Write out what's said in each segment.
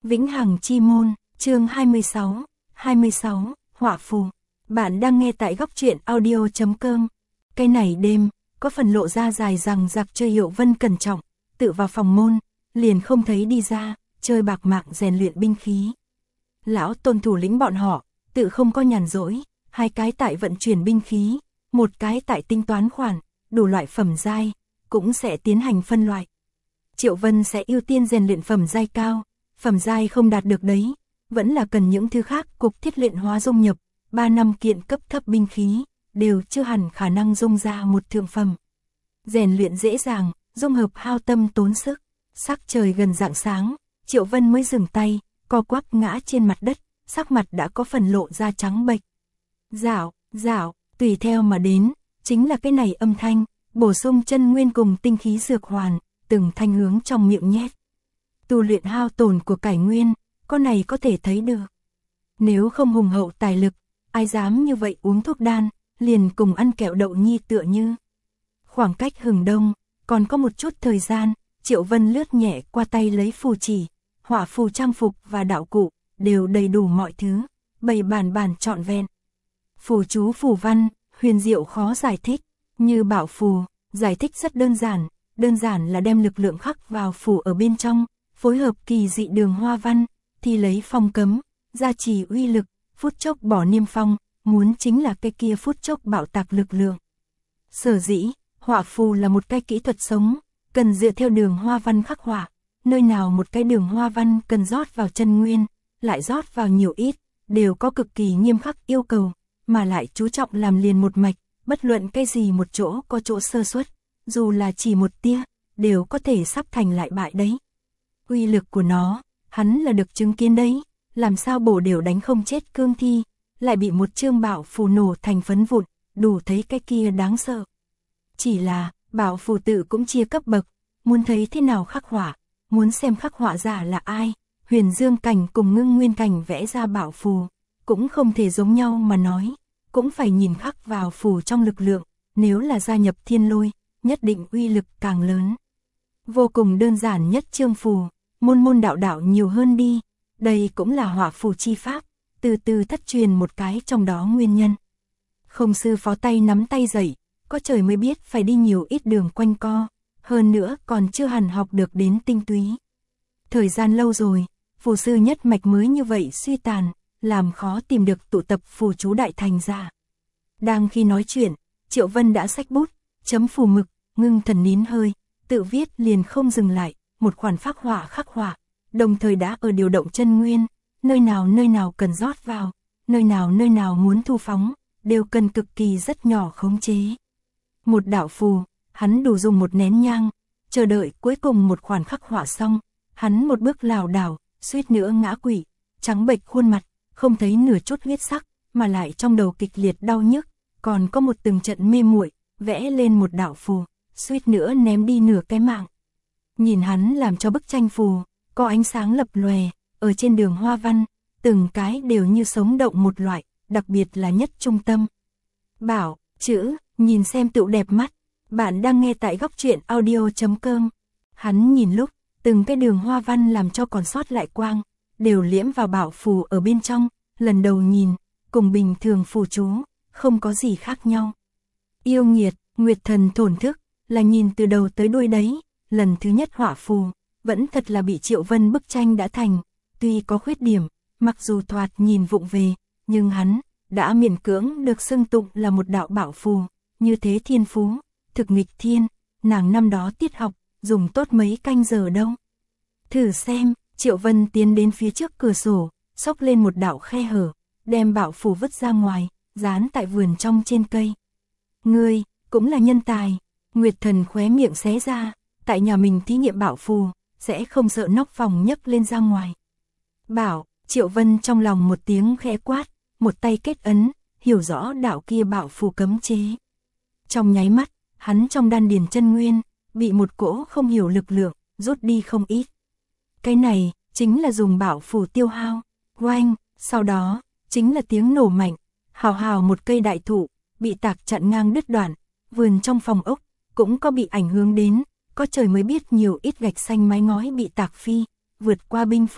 Vĩnh Hằng Chi Môn, chương 26, Họa Phù. Bạn đang nghe tại góc truyện audio.com. Cái này đêm, có phần lộ ra dài rằng giặc chơi Hiệu Vân cẩn trọng, tự vào phòng môn, liền không thấy đi ra, chơi bạc mạng rèn luyện binh khí. Lão Tôn thủ lĩnh bọn họ, tự không có nhàn rỗi, hai cái tại vận chuyển binh khí, một cái tại tính toán khoản, đủ loại phẩm giai, cũng sẽ tiến hành phân loại. Triệu Vân sẽ ưu tiên rèn luyện phẩm giai cao, phẩm giai không đạt được đấy, vẫn là cần những thứ khác cục thiết luyện hóa dung nhập, 3 năm kiện cấp thấp binh khí, đều chưa hẳn khả năng dung ra một thượng phẩm. Rèn luyện dễ dàng, dung hợp hao tâm tốn sức, sắc trời gần rạng sáng, Triệu Vân mới dừng tay, co quắp ngã trên mặt đất, sắc mặt đã có phần lộ ra trắng bệch. Dạo, tùy theo mà đến, chính là cái này âm thanh, bổ sung chân nguyên cùng tinh khí dược hoàn, từng thanh hướng trong miệng nhét. Tu luyện hao tổn của cải nguyên, con này có thể thấy được. Nếu không hùng hậu tài lực, ai dám như vậy uống thuốc đan, liền cùng ăn kẹo đậu nhi tựa như. Khoảng cách hừng đông, còn có một chút thời gian, Triệu Vân lướt nhẹ qua tay lấy phù chỉ, họa phù trang phục và đạo cụ, đều đầy đủ mọi thứ, bày bản trọn vẹn. Phù chú phù văn, huyền diệu khó giải thích, như bảo phù, giải thích rất đơn giản là đem lực lượng khắc vào phù ở bên trong, phối hợp kỳ dị đường hoa văn, thì lấy phong cấm, gia trì uy lực, phút chốc bỏ niêm phong, muốn chính là cái kia phút chốc bạo tạc lực lượng. Sở dĩ, họa phù là một cái kỹ thuật sống, cần dựa theo đường hoa văn khắc họa, nơi nào một cái đường hoa văn cần rót vào chân nguyên, lại rót vào nhiều ít, đều có cực kỳ nghiêm khắc yêu cầu, mà lại chú trọng làm liền một mạch, bất luận cái gì một chỗ có chỗ sơ suất, dù là chỉ một tia, đều có thể sắp thành lại bại đấy. Uy lực của nó, hắn là được chứng kiến đấy, làm sao bổ đều đánh không chết cương thi, lại bị một chương bảo phù nổ thành phấn vụn, đủ thấy cái kia đáng sợ. Chỉ là, bảo phù tự cũng chia cấp bậc, muốn thấy thế nào khắc họa, muốn xem khắc họa giả là ai, Huyền Dương cảnh cùng Ngưng Nguyên cảnh vẽ ra bảo phù, cũng không thể giống nhau mà nói, cũng phải nhìn khắc vào phù trong lực lượng, nếu là gia nhập thiên lôi, nhất định uy lực càng lớn. Vô cùng đơn giản nhất chương phù, môn đạo nhiều hơn đi, đây cũng là họa phù chi pháp, từ từ thất truyền một cái trong đó nguyên nhân. Không sư phó tay nắm tay dậy, có trời mới biết phải đi nhiều ít đường quanh co, hơn nữa còn chưa hẳn học được đến tinh túy. Thời gian lâu rồi, phù sư nhất mạch mới như vậy suy tàn, làm khó tìm được tụ tập phù chú đại thành ra. Đang khi nói chuyện, Triệu Vân đã xách bút, chấm phù mực, ngưng thần nín hơi, tự viết liền không dừng lại, một khoản phác họa khắc họa, đồng thời đã ở điều động chân nguyên, nơi nào cần rót vào, nơi nào muốn thu phóng, đều cần cực kỳ rất nhỏ khống chế. Một đạo phù, hắn đủ dùng một nén nhang, chờ đợi cuối cùng một khoản khắc họa xong, hắn một bước lảo đảo, suýt nữa ngã quỵ, trắng bệch khuôn mặt, không thấy nửa chút huyết sắc, mà lại trong đầu kịch liệt đau nhức, còn có một từng trận mê muội, vẽ lên một đạo phù, suýt nữa ném đi nửa cái mạng. Nhìn hắn làm cho bức tranh phù, có ánh sáng lập lòe, ở trên đường hoa văn, từng cái đều như sống động một loại, đặc biệt là nhất trung tâm. Bảo, chữ, nhìn xem tựu đẹp mắt, bạn đang nghe tại góc truyện audio.com. Hắn nhìn lúc, từng cái đường hoa văn làm cho còn sót lại quang, đều liễm vào bảo phù ở bên trong, lần đầu nhìn, cùng bình thường phù chú, không có gì khác nhau. Yêu nghiệt, nguyệt thần thổn thức, là nhìn từ đầu tới đuôi đấy, lần thứ nhất họa phù, vẫn thật là bị Triệu Vân bức tranh đã thành, tuy có khuyết điểm, mặc dù thoạt nhìn vụng về, nhưng hắn đã miễn cưỡng được xưng tụng là một đạo bảo phù, như thế thiên phú, thực nghịch thiên, nàng năm đó tiết học, dùng tốt mấy canh giờ đâu. Thử xem, Triệu Vân tiến đến phía trước cửa sổ, xốc lên một đạo khe hở, đem bảo phù vứt ra ngoài, dán tại vườn trong trên cây. Ngươi, cũng là nhân tài, Nguyệt Thần khóe miệng xé ra, tại nhà mình thí nghiệm bảo phù, sẽ không sợ nóc phòng nhấc lên ra ngoài. Bảo, Triệu Vân trong lòng một tiếng khẽ quát, một tay kết ấn, hiểu rõ đạo kia bảo phù cấm chế. Trong nháy mắt, hắn trong đan điền chân nguyên, bị một cỗ không hiểu lực lượng, rút đi không ít. Cái này, chính là dùng bảo phù tiêu hao, oanh, sau đó, chính là tiếng nổ mạnh, hào một cây đại thụ, bị tạc chặn ngang đứt đoạn, vườn trong phòng ốc, cũng có bị ảnh hưởng đến, có trời mới biết nhiều ít gạch xanh mái ngói bị tạc phi, vượt qua binh phô,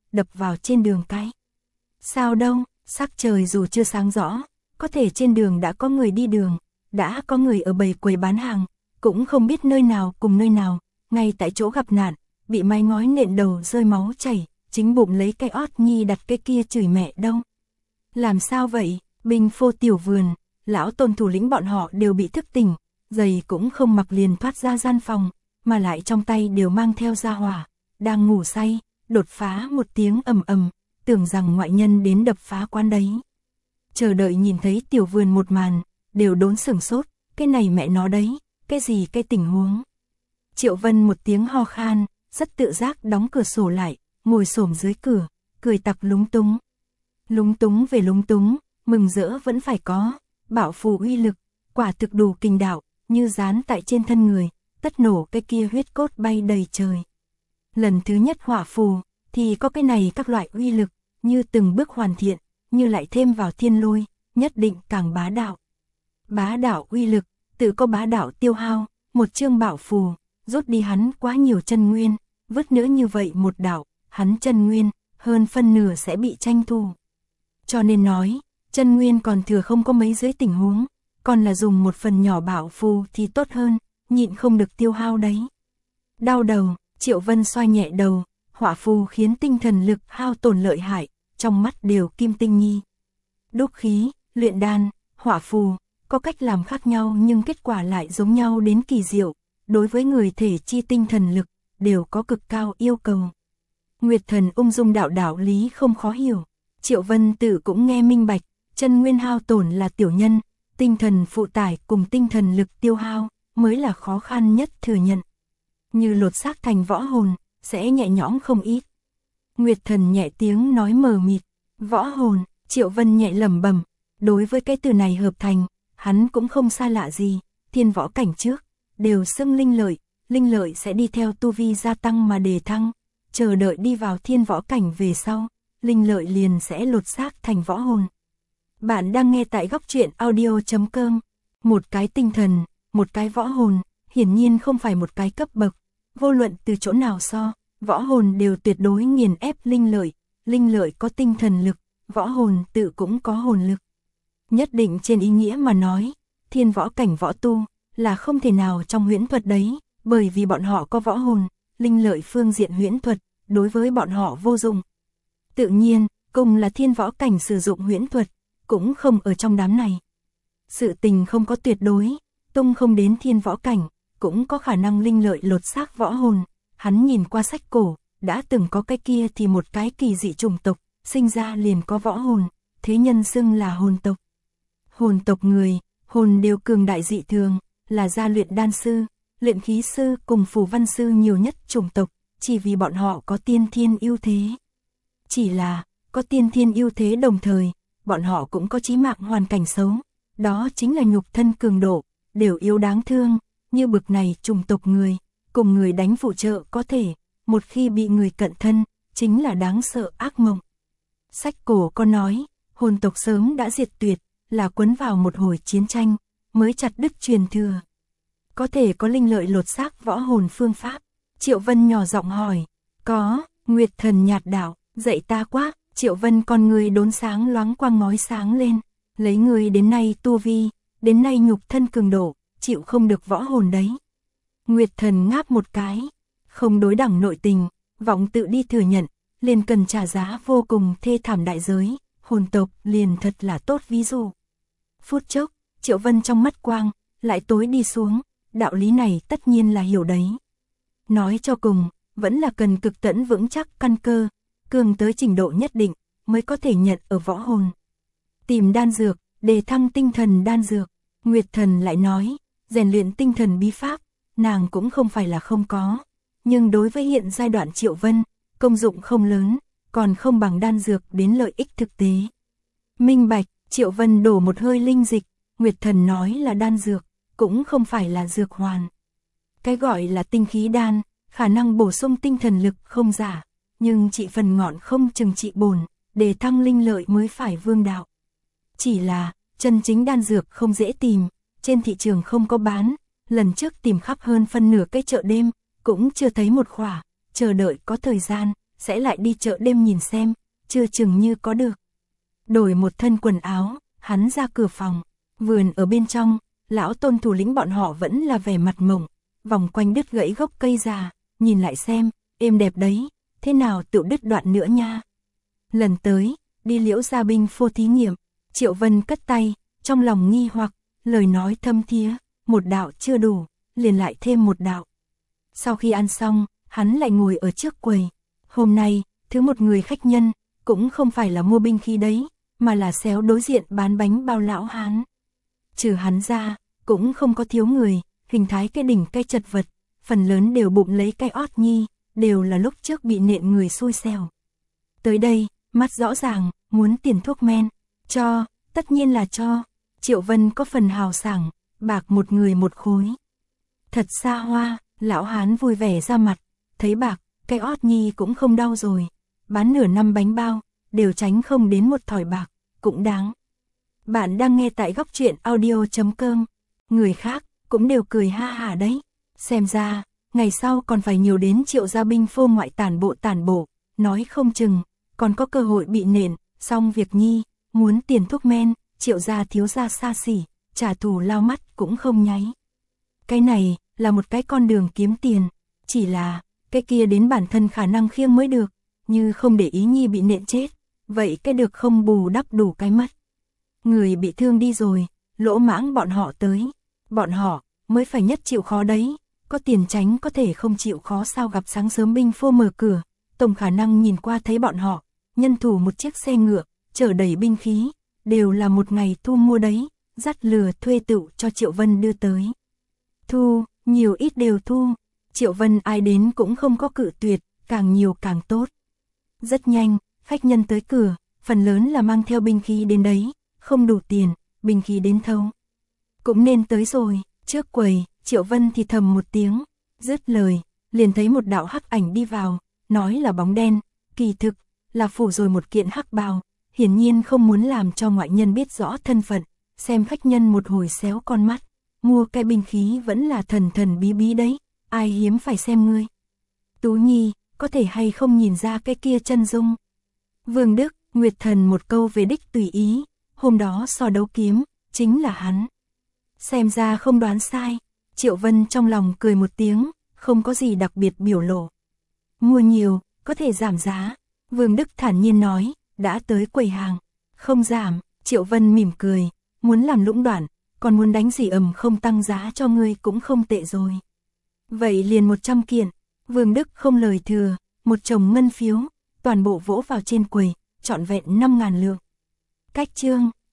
đập vào trên đường cái. Sao đâu, sắc trời dù chưa sáng rõ, có thể trên đường đã có người đi đường, đã có người ở bầy quầy bán hàng, cũng không biết nơi nào cùng nơi nào, ngay tại chỗ gặp nạn, bị mái ngói nện đầu rơi máu chảy, chính bụng lấy cái ót nhi đặt cái kia chửi mẹ đâu. Làm sao vậy, Bình Phô tiểu vườn, lão Tôn thủ lĩnh bọn họ đều bị thức tỉnh, giày cũng không mặc liền thoát ra gian phòng, mà lại trong tay đều mang theo gia hỏa, đang ngủ say, đột phá một tiếng ầm ầm, tưởng rằng ngoại nhân đến đập phá quán đấy. Chờ đợi nhìn thấy tiểu vườn một màn, đều đốn sửng sốt, cái này mẹ nó đấy, cái gì cái tình huống. Triệu Vân một tiếng ho khan, rất tự giác đóng cửa sổ lại, ngồi xổm dưới cửa, cười tặc lúng túng. Lúng túng về lúng túng, mừng rỡ vẫn phải có, bảo phù uy lực, quả thực đủ kinh đạo, như dán tại trên thân người, tất nổ cái kia huyết cốt bay đầy trời. Lần thứ nhất hỏa phù, thì có cái này các loại uy lực, như từng bước hoàn thiện, như lại thêm vào thiên lôi, nhất định càng bá đạo. Bá đạo uy lực, tự có bá đạo tiêu hao, một chương bảo phù, rút đi hắn quá nhiều chân nguyên, vứt nữa như vậy một đạo, hắn chân nguyên, hơn phân nửa sẽ bị tranh thu. Cho nên nói, chân nguyên còn thừa không có mấy dưới tình huống, còn là dùng một phần nhỏ bảo phù thì tốt hơn, nhịn không được tiêu hao đấy. Đau đầu, Triệu Vân xoay nhẹ đầu, hỏa phù khiến tinh thần lực hao tổn lợi hại, trong mắt đều kim tinh nhi. Đúc khí, luyện đan, hỏa phù, có cách làm khác nhau nhưng kết quả lại giống nhau đến kỳ diệu, đối với người thể chi tinh thần lực, đều có cực cao yêu cầu. Nguyệt Thần ung dung đạo lý không khó hiểu, Triệu Vân Tử cũng nghe minh bạch, chân nguyên hao tổn là tiểu nhân, tinh thần phụ tải cùng tinh thần lực tiêu hao, mới là khó khăn nhất thừa nhận. Như lột xác thành võ hồn, sẽ nhẹ nhõm không ít. Nguyệt Thần nhẹ tiếng nói mờ mịt, võ hồn, Triệu Vân nhẹ lẩm bẩm, đối với cái từ này hợp thành, hắn cũng không xa lạ gì, thiên võ cảnh trước, đều xưng linh lợi sẽ đi theo tu vi gia tăng mà đề thăng, chờ đợi đi vào thiên võ cảnh về sau, linh lợi liền sẽ lột xác thành võ hồn. Bạn đang nghe tại góc truyện audio.com, một cái tinh thần, một cái võ hồn, hiển nhiên không phải một cái cấp bậc, vô luận từ chỗ nào so, võ hồn đều tuyệt đối nghiền ép linh lợi có tinh thần lực, võ hồn tự cũng có hồn lực. Nhất định trên ý nghĩa mà nói, thiên võ cảnh võ tu, là không thể nào trong huyễn thuật đấy, bởi vì bọn họ có võ hồn, linh lợi phương diện huyễn thuật, đối với bọn họ vô dụng. Tự nhiên, cùng là thiên võ cảnh sử dụng huyễn thuật, cũng không ở trong đám này. Sự tình không có tuyệt đối, tung không đến thiên võ cảnh, cũng có khả năng linh lợi lột xác võ hồn. Hắn nhìn qua sách cổ, đã từng có cái kia thì một cái kỳ dị chủng tộc, sinh ra liền có võ hồn, thế nhân xưng là hồn tộc. Hồn tộc người, hồn đều cường đại dị thường, là gia luyện đan sư, luyện khí sư cùng phù văn sư nhiều nhất chủng tộc, chỉ vì bọn họ có tiên thiên ưu thế. Chỉ là, có tiên thiên ưu thế đồng thời, bọn họ cũng có chí mạng hoàn cảnh xấu, đó chính là nhục thân cường độ, đều yếu đáng thương, như bực này chủng tộc người, cùng người đánh phụ trợ có thể, một khi bị người cận thân, chính là đáng sợ ác mộng. Sách cổ có nói, hồn tộc sớm đã diệt tuyệt, là quấn vào một hồi chiến tranh, mới chặt đứt truyền thừa. Có thể có linh lợi lột xác võ hồn phương pháp, Triệu Vân nhỏ giọng hỏi, có, Nguyệt Thần nhạt đạo, dạy ta quá, Triệu Vân con người đốn sáng loáng quang ngói sáng lên, lấy người đến nay tu vi, đến nay nhục thân cường độ, chịu không được võ hồn đấy. Nguyệt Thần ngáp một cái, không đối đẳng nội tình, vọng tự đi thừa nhận, liền cần trả giá vô cùng thê thảm đại giới, hồn tộc liền thật là tốt ví dụ. Phút chốc, Triệu Vân trong mắt quang, lại tối đi xuống, đạo lý này tất nhiên là hiểu đấy. Nói cho cùng, vẫn là cần cực tẫn vững chắc căn cơ, cường tới trình độ nhất định, mới có thể nhận ở võ hồn. Tìm đan dược, đề thăng tinh thần đan dược, Nguyệt Thần lại nói, rèn luyện tinh thần bí pháp, nàng cũng không phải là không có, nhưng đối với hiện giai đoạn Triệu Vân, công dụng không lớn, còn không bằng đan dược đến lợi ích thực tế. Minh bạch, Triệu Vân đổ một hơi linh dịch, Nguyệt Thần nói là đan dược, cũng không phải là dược hoàn. Cái gọi là tinh khí đan, khả năng bổ sung tinh thần lực không giả, nhưng trị phần ngọn không chừng trị bổn, để thăng linh lợi mới phải vương đạo. Chỉ là, chân chính đan dược không dễ tìm, trên thị trường không có bán, lần trước tìm khắp hơn phân nửa cái chợ đêm, cũng chưa thấy một khỏa, chờ đợi có thời gian, sẽ lại đi chợ đêm nhìn xem, chưa chừng như có được. Đổi một thân quần áo, hắn ra cửa phòng, vườn ở bên trong, lão Tôn thủ lĩnh bọn họ vẫn là vẻ mặt mộng, vòng quanh đứt gãy gốc cây già, nhìn lại xem, êm đẹp đấy, thế nào tự đứt đoạn nữa nha. Lần tới, đi Liễu Gia binh phô thí nghiệm, Triệu Vân cất tay, trong lòng nghi hoặc, lời nói thâm thía, một đạo chưa đủ, liền lại thêm một đạo. Sau khi ăn xong, hắn lại ngồi ở trước quầy. Hôm nay, thứ một người khách nhân, cũng không phải là mua binh khí đấy, mà là xéo đối diện bán bánh bao lão hán. Trừ hắn ra, cũng không có thiếu người, hình thái cái đỉnh cây chật vật, phần lớn đều bụng lấy cái ót nhi, đều là lúc trước bị nện người xui xẻo. Tới đây, mắt rõ ràng, muốn tiền thuốc men, cho, tất nhiên là cho. Triệu Vân có phần hào sảng, bạc một người một khối. Thật xa hoa, lão hán vui vẻ ra mặt, thấy bạc, cái ót nhi cũng không đau rồi, bán nửa năm bánh bao, đều tránh không đến một thỏi bạc, cũng đáng. Bạn đang nghe tại góc truyện audio.com, người khác cũng đều cười ha hả đấy, xem ra, ngày sau còn phải nhiều đến Triệu Gia binh phô ngoại tản bộ, nói không chừng, còn có cơ hội bị nện, xong việc nhi, muốn tiền thuốc men, Triệu gia thiếu gia xa xỉ, trả thù lao mắt cũng không nháy. Cái này là một cái con đường kiếm tiền, chỉ là cái kia đến bản thân khả năng khiêng mới được, như không để ý nhi bị nện chết, vậy cái được không bù đắp đủ cái mất. Người bị thương đi rồi, lỗ mãng bọn họ tới, bọn họ mới phải nhất chịu khó đấy, có tiền tránh có thể không chịu khó sao. Gặp sáng sớm binh phô mở cửa, tổng khả năng nhìn qua thấy bọn họ, nhân thủ một chiếc xe ngựa, chở đầy binh khí, đều là một ngày thu mua đấy, dắt lừa thuê tựu cho Triệu Vân đưa tới. Thu, nhiều ít đều thu, Triệu Vân ai đến cũng không có cự tuyệt, càng nhiều càng tốt. Rất nhanh, khách nhân tới cửa, phần lớn là mang theo binh khí đến đấy, không đủ tiền, binh khí đến thâu. Cũng nên tới rồi, trước quầy, Triệu Vân thì thầm một tiếng, dứt lời, liền thấy một đạo hắc ảnh đi vào, nói là bóng đen, kỳ thực, là phủ rồi một kiện hắc bào, hiển nhiên không muốn làm cho ngoại nhân biết rõ thân phận, xem khách nhân một hồi xéo con mắt, mua cái binh khí vẫn là thần thần bí bí đấy, ai hiếm phải xem ngươi. Tú Nhi, có thể hay không nhìn ra cái kia chân dung. Vương Đức, Nguyệt Thần một câu về đích tùy ý, hôm đó so đấu kiếm, chính là hắn. Xem ra không đoán sai, Triệu Vân trong lòng cười một tiếng, không có gì đặc biệt biểu lộ. Mua nhiều, có thể giảm giá, Vương Đức thản nhiên nói, đã tới quầy hàng, không giảm, Triệu Vân mỉm cười, muốn làm lũng đoạn, còn muốn đánh gì không tăng giá cho ngươi cũng không tệ rồi. Vậy liền 100 kiện, Vương Đức không lời thừa, một chồng ngân phiếu, toàn bộ vỗ vào trên quầy, trọn vẹn 5.000 lượng. Cách chương